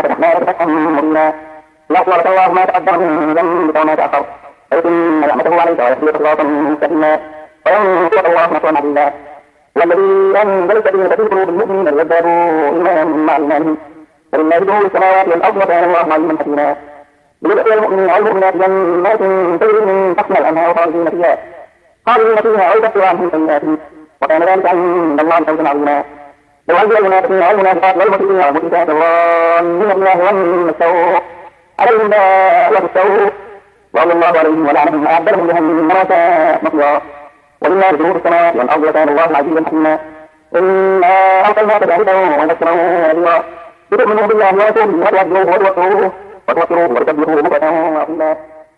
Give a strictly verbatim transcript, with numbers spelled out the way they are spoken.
فتحنا لك فتحا مبينا ليغفر لك الله ما تقدم من ذنبك وما تأخر ويتم نعمته عليك ويهديك صراطا مستقيما وينصرك الله نصرا عزيزا والذي أنزل السكينة في قلوب المؤمنين ليزدادوا إيمانا مع إيمانهم ولله جنود السماوات والأرض وكان الله عليما حكيما ليدخل المؤمنين والمؤمنات جنات تجري من تحتها الأنهار خالدين فيها خالدين فيها أو تكفر عنهم سيئاتهم وكان ذلك عند الله فوزا عظيما ويعذب المنافقين والمنافقات والمشركين والمشركات الظانين بالله ظن السوء عليهم دائرة السوء وغضب الله عليهم ولعنهم وأعد لهم جهنم وساءت مصيرا ولله جنود السماوات والأرض وكان الله عزيزا حكيما إنا أرسلناك شاهدا ومبشرا ونذيرا لتؤمنوا بالله ورسوله وتوحدوه وتوكلوه وتكبروه بكرة وأصيلا